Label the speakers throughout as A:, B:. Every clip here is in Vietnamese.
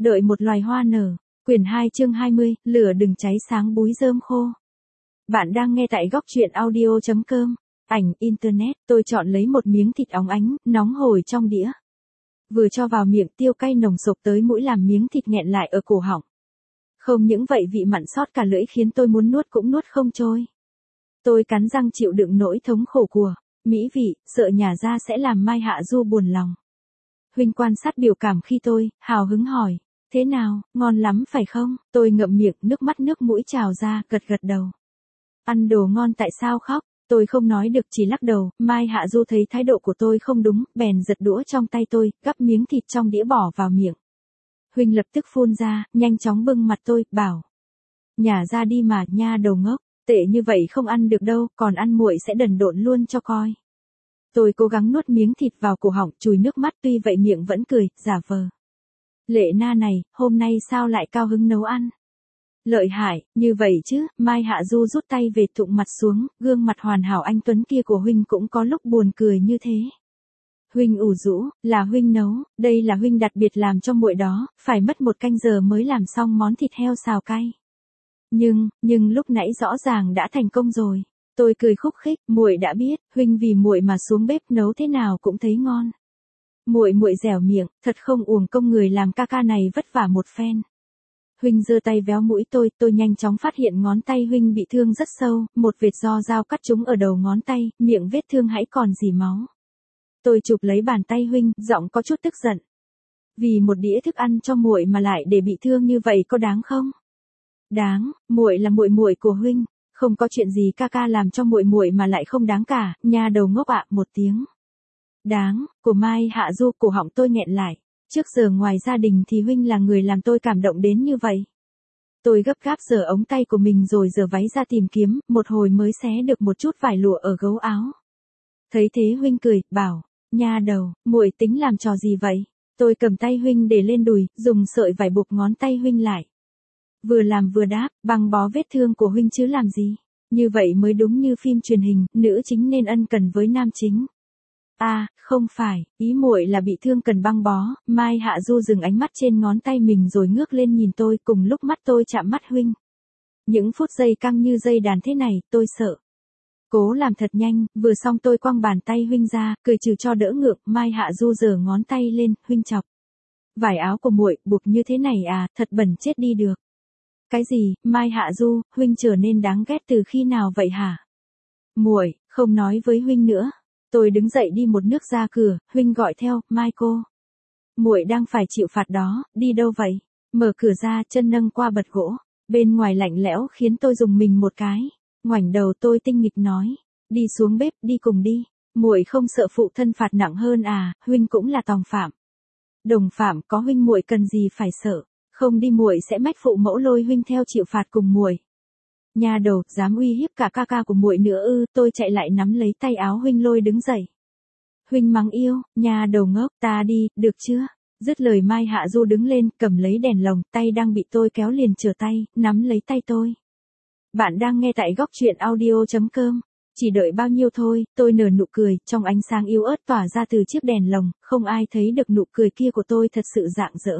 A: Đợi một loài hoa nở. Quyển 2 chương 20, lửa đừng cháy sáng búi rơm khô. Bạn đang nghe tại góc truyện audio.com. Ảnh Internet, tôi chọn lấy một miếng thịt óng ánh, nóng hổi trong đĩa. Vừa cho vào miệng tiêu cay nồng sộc tới mũi làm miếng thịt nghẹn lại ở cổ họng. Không những vậy vị mặn xót cả lưỡi khiến tôi muốn nuốt cũng nuốt không trôi. Tôi cắn răng chịu đựng nỗi thống khổ của mỹ vị, sợ nhả ra sẽ làm Mai Hạ Du buồn lòng. Huynh quan sát biểu cảm khi tôi, hào hứng hỏi. Thế nào, ngon lắm phải không? Tôi ngậm miệng, nước mắt nước mũi trào ra, gật gật đầu. Ăn đồ ngon tại sao khóc? Tôi không nói được chỉ lắc đầu. Mai Hạ Du thấy thái độ của tôi không đúng, bèn giật đũa trong tay tôi, gắp miếng thịt trong đĩa bỏ vào miệng. Huynh lập tức phun ra, nhanh chóng bưng mặt tôi, bảo. Nhả ra đi mà, nha đầu ngốc, tệ như vậy không ăn được đâu, còn ăn nguội sẽ đần độn luôn cho coi. Tôi cố gắng nuốt miếng thịt vào cổ họng, chùi nước mắt, tuy vậy miệng vẫn cười, giả vờ. Lệ Na này, hôm nay sao lại cao hứng nấu ăn? Lợi hại, như vậy chứ. Mai Hạ Du rút tay về thụng mặt xuống, gương mặt hoàn hảo anh tuấn kia của huynh cũng có lúc buồn cười như thế. Huynh ủ rũ, là huynh nấu, đây là huynh đặc biệt làm cho muội đó, phải mất 1 canh giờ mới làm xong món thịt heo xào cay. Nhưng lúc nãy rõ ràng đã thành công rồi. Tôi cười khúc khích, muội đã biết, huynh vì muội mà xuống bếp nấu thế nào cũng thấy ngon. Muội dẻo miệng, thật không uổng công người làm ca ca này vất vả một phen. Huynh giơ tay véo mũi tôi nhanh chóng phát hiện ngón tay huynh bị thương rất sâu, một vệt do dao cắt trúng ở đầu ngón tay, miệng vết thương hãy còn rỉ máu. Tôi chụp lấy bàn tay huynh, giọng có chút tức giận. Vì một đĩa thức ăn cho muội mà lại để bị thương như vậy có đáng không? Đáng, muội là muội của huynh, không có chuyện gì ca ca làm cho muội mà lại không đáng cả, nha đầu ngốc ạ. Một tiếng đáng của Mai Hạ Du, cổ họng tôi nghẹn lại. Trước giờ ngoài gia đình thì huynh là người làm tôi cảm động đến như vậy. Tôi gấp gáp giở ống tay của mình rồi giở váy ra tìm kiếm, một hồi mới xé được một chút vải lụa ở gấu áo. Thấy thế huynh cười, bảo, nha đầu, muội tính làm trò gì vậy? Tôi cầm tay huynh để lên đùi, dùng sợi vải buộc ngón tay huynh lại. Vừa làm vừa đáp, băng bó vết thương của huynh chứ làm gì? Như vậy mới đúng như phim truyền hình, nữ chính nên ân cần với nam chính. À, không phải, ý muội là bị thương cần băng bó. Mai Hạ Du dừng ánh mắt trên ngón tay mình rồi ngước lên nhìn tôi, cùng lúc mắt tôi chạm mắt huynh. Những phút giây căng như dây đàn thế này, tôi sợ. Cố làm thật nhanh, vừa xong tôi quăng bàn tay huynh ra, cười trừ cho đỡ ngượng. Mai Hạ Du giở ngón tay lên, huynh chọc. Vải áo của muội buộc như thế này à, thật bẩn chết đi được. Cái gì? Mai Hạ Du, huynh trở nên đáng ghét từ khi nào vậy hả? Muội, không nói với huynh nữa. Tôi đứng dậy đi một nước ra cửa, huynh gọi theo, Mai cô. Muội đang phải chịu phạt đó, đi đâu vậy? Mở cửa ra, chân nâng qua bật gỗ. Bên ngoài lạnh lẽo khiến tôi rùng mình một cái. Ngoảnh đầu tôi tinh nghịch nói, đi xuống bếp, đi cùng đi. Muội không sợ phụ thân phạt nặng hơn à, huynh cũng là tòng phạm. Đồng phạm có huynh muội cần gì phải sợ, không đi muội sẽ mách phụ mẫu lôi huynh theo chịu phạt cùng muội. Nha đầu, dám uy hiếp cả ca ca của muội nữa ư? Tôi chạy lại nắm lấy tay áo huynh lôi đứng dậy. Huynh mắng yêu, nha đầu ngốc, ta đi, được chưa? Dứt lời Mai Hạ Du đứng lên, cầm lấy đèn lồng, tay đang bị tôi kéo liền trở tay, nắm lấy tay tôi. Bạn đang nghe tại góc truyện audio.com. Chỉ đợi bao nhiêu thôi, tôi nở nụ cười, trong ánh sáng yếu ớt tỏa ra từ chiếc đèn lồng, không ai thấy được nụ cười kia của tôi thật sự rạng rỡ.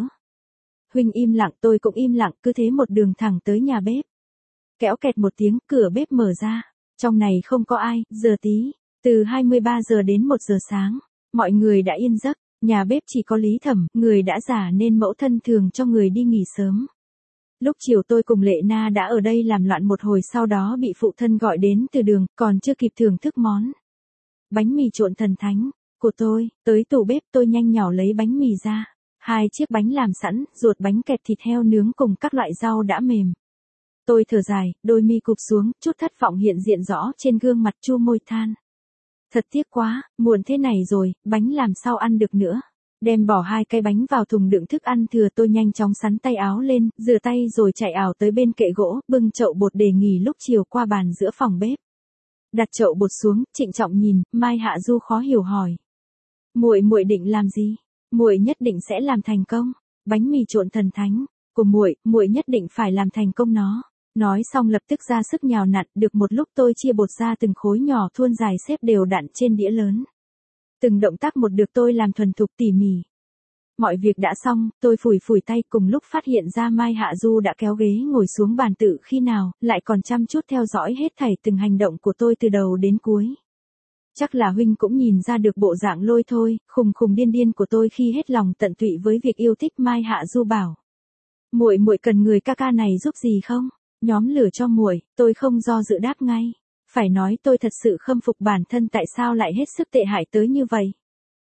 A: Huynh im lặng, tôi cũng im lặng, cứ thế một đường thẳng tới nhà bếp. Kéo kẹt một tiếng, cửa bếp mở ra. Trong này không có ai, giờ tí, từ 23 giờ đến 1 giờ sáng. Mọi người đã yên giấc, nhà bếp chỉ có Lý Thẩm, người đã già nên mẫu thân thường cho người đi nghỉ sớm. Lúc chiều tôi cùng Lệ Na đã ở đây làm loạn một hồi, sau đó bị phụ thân gọi đến từ đường, còn chưa kịp thưởng thức món bánh mì trộn thần thánh của tôi. Tới tủ bếp tôi nhanh nhỏ lấy bánh mì ra. 2 chiếc bánh làm sẵn, ruột bánh kẹp thịt heo nướng cùng các loại rau đã mềm. Tôi thở dài, đôi mi cụp xuống, chút thất vọng hiện diện rõ trên gương mặt, chu môi than. Thật tiếc quá, muộn thế này rồi, bánh làm sao ăn được nữa. Đem bỏ 2 cái bánh vào thùng đựng thức ăn thừa, tôi nhanh chóng xắn tay áo lên, rửa tay rồi chạy ảo tới bên kệ gỗ, bưng chậu bột để nghỉ lúc chiều qua bàn giữa phòng bếp. Đặt chậu bột xuống, trịnh trọng nhìn, Mai Hạ Du khó hiểu hỏi. Muội định làm gì? Muội nhất định sẽ làm thành công. Bánh mì trộn thần thánh của muội nhất định phải làm thành công nó. Nói xong lập tức ra sức nhào nặn, được một lúc tôi chia bột ra từng khối nhỏ thuôn dài xếp đều đặn trên đĩa lớn. Từng động tác một được tôi làm thuần thục tỉ mỉ. Mọi việc đã xong, tôi phủi phủi tay cùng lúc phát hiện ra Mai Hạ Du đã kéo ghế ngồi xuống bàn tự khi nào, lại còn chăm chút theo dõi hết thảy từng hành động của tôi từ đầu đến cuối. Chắc là huynh cũng nhìn ra được bộ dạng lôi thôi, khùng khùng điên điên của tôi khi hết lòng tận tụy với việc yêu thích. Mai Hạ Du bảo: "Muội muội cần người ca ca này giúp gì không? Nhóm lửa cho muội." Tôi không do dự đáp ngay. Phải nói tôi thật sự khâm phục bản thân tại sao lại hết sức tệ hại tới như vậy.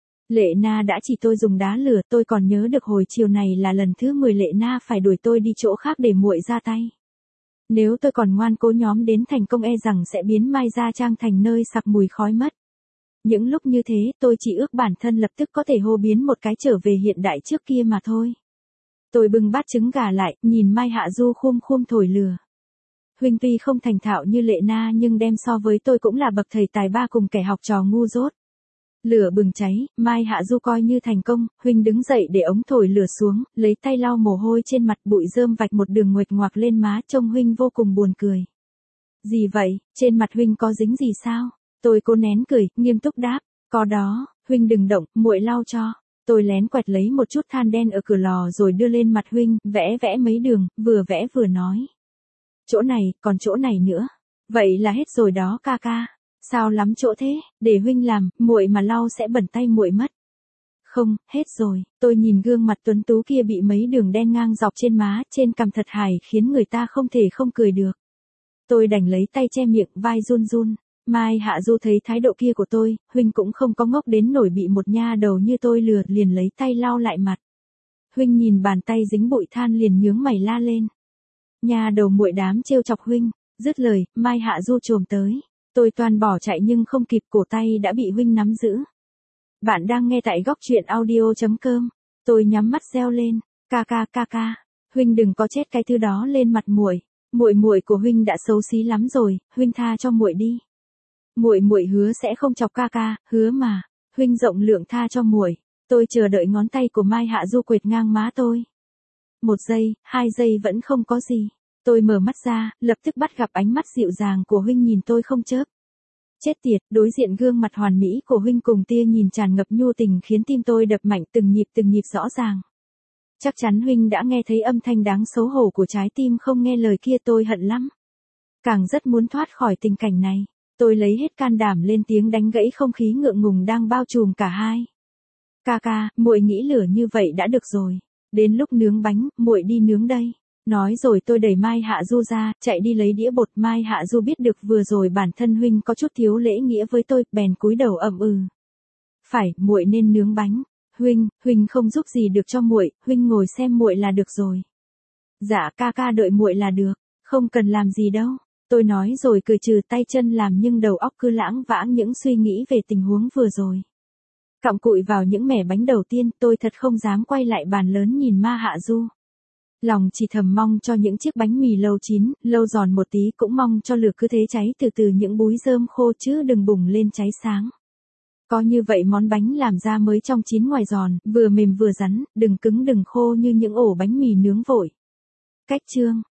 A: Lệ Na đã chỉ tôi dùng đá lửa, tôi còn nhớ được hồi chiều này là lần thứ 10 Lệ Na phải đuổi tôi đi chỗ khác để muội ra tay. Nếu tôi còn ngoan cố nhóm đến thành công e rằng sẽ biến Mai Gia Trang thành nơi sặc mùi khói mất. Những lúc như thế tôi chỉ ước bản thân lập tức có thể hô biến một cái trở về hiện đại trước kia mà thôi. Tôi bưng bát trứng gà lại, nhìn Mai Hạ Du khum thổi lửa. Huynh tuy không thành thạo như Lệ Na nhưng đem so với tôi cũng là bậc thầy tài ba cùng kẻ học trò ngu dốt. Lửa bừng cháy, Mai Hạ Du coi như thành công, huynh đứng dậy để ống thổi lửa xuống, lấy tay lau mồ hôi trên mặt, bụi rơm vạch một đường nguệch ngoạc lên má, trông huynh vô cùng buồn cười. Gì vậy, trên mặt huynh có dính gì sao? Tôi cố nén cười, nghiêm túc đáp, có đó, huynh đừng động, muội lau cho. Tôi lén quẹt lấy một chút than đen ở cửa lò rồi đưa lên mặt huynh, vẽ mấy đường, vừa vẽ vừa nói. Chỗ này, còn chỗ này nữa. Vậy là hết rồi đó ca ca. Sao lắm chỗ thế, để huynh làm, muội mà lau sẽ bẩn tay muội mất. Không, hết rồi. Tôi nhìn gương mặt tuấn tú kia bị mấy đường đen ngang dọc trên má, trên cằm thật hài khiến người ta không thể không cười được. Tôi đành lấy tay che miệng, vai run run. Mai Hạ Du thấy thái độ kia của tôi, huynh cũng không có ngốc đến nổi bị một nha đầu như tôi lừa, liền lấy tay lau lại mặt. Huynh nhìn bàn tay dính bụi than liền nhướng mày la lên. Nha đầu muội đám trêu chọc huynh. Dứt lời, Mai Hạ Du chồm tới. Tôi toan bỏ chạy nhưng không kịp, cổ tay đã bị huynh nắm giữ. Bạn đang nghe tại góc truyện audio.com. Tôi nhắm mắt reo lên, ca ca, huynh đừng có chết cái thứ đó lên mặt muội. Muội của huynh đã xấu xí lắm rồi, huynh tha cho muội đi. Muội hứa sẽ không chọc ca ca, hứa mà. Huynh rộng lượng tha cho muội. Tôi chờ đợi ngón tay của Mai Hạ Du quệt ngang má tôi. 1 giây, 2 giây vẫn không có gì. Tôi mở mắt ra, lập tức bắt gặp ánh mắt dịu dàng của huynh nhìn tôi không chớp. Chết tiệt, đối diện gương mặt hoàn mỹ của huynh cùng tia nhìn tràn ngập nhu tình khiến tim tôi đập mạnh từng nhịp rõ ràng. Chắc chắn huynh đã nghe thấy âm thanh đáng xấu hổ của trái tim không nghe lời kia, tôi hận lắm. Càng rất muốn thoát khỏi tình cảnh này. Tôi lấy hết can đảm lên tiếng đánh gãy không khí ngượng ngùng đang bao trùm cả hai. Ca, muội nghĩ lửa như vậy đã được rồi. Đến lúc nướng bánh, muội đi nướng đây. Nói rồi tôi đẩy Mai Hạ Du ra, chạy đi lấy đĩa bột. Mai Hạ Du biết được vừa rồi bản thân huynh có chút thiếu lễ nghĩa với tôi, bèn cúi đầu ậm ừ. Phải, muội nên nướng bánh. Huynh không giúp gì được cho muội, huynh ngồi xem muội là được rồi. Dạ ca đợi muội là được, không cần làm gì đâu. Tôi nói rồi cười trừ tay chân làm nhưng đầu óc cứ lãng vãng những suy nghĩ về tình huống vừa rồi. Cặm cụi vào những mẻ bánh đầu tiên, tôi thật không dám quay lại bàn lớn nhìn Ma Hạ Du. Lòng chỉ thầm mong cho những chiếc bánh mì lâu chín, lâu giòn một tí, cũng mong cho lửa cứ thế cháy từ những búi rơm khô chứ đừng bùng lên cháy sáng. Có như vậy món bánh làm ra mới trong chín ngoài giòn, vừa mềm vừa rắn, đừng cứng đừng khô như những ổ bánh mì nướng vội. Cách chương